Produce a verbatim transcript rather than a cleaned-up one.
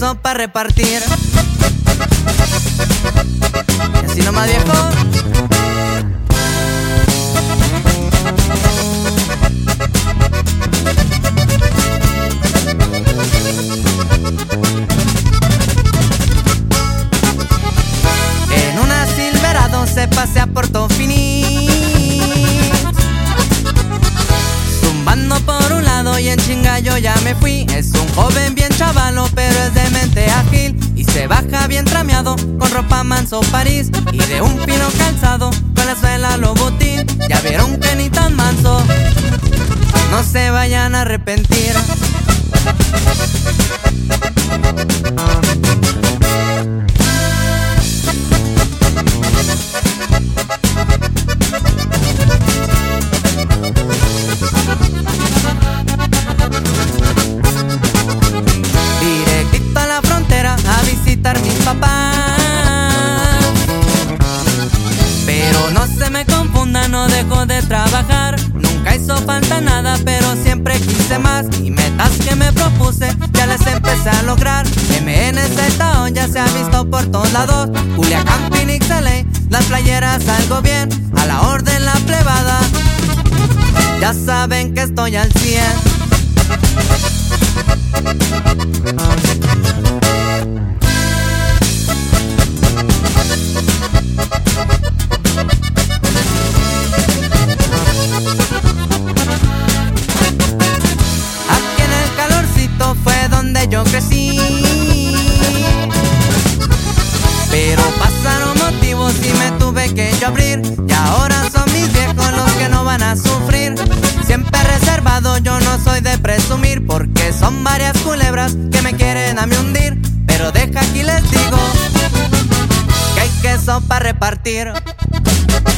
queso para repartir. Y así nomás, viejo. En una Silverado se pasea por Tofini, zumbando por un lado y en chinga yo ya me fui. Es un joven bien chavalo, pero es de mente ágil y se baja bien trameado con ropa manso París y de un pino calzado con la suela Louboutin. Ya vieron que ni tan manso, no se vayan a arrepentir. Directito a la frontera a visitar mis papás, pero no se me confunda, no dejo de trabajar. Nunca hizo falta nada, pero siempre quise más, y metas que me propuse ya las empecé a lograr. M N Z O ya se ha visto por todos lados, Culiacán, Phoenix, L A, las playeras algo bien, a la orden la plebada, ya saben que estoy al cien. Aquí en el calorcito fue donde yo crecí, pero pasaron motivos y me tuve que yo abrir, y ahora son mis viejos los que no van a sufrir. Siempre reservado, yo no soy de presumir, porque son varias culebras que me quieren a mí hundir. Pero deja aquí les digo que hay queso para repartir.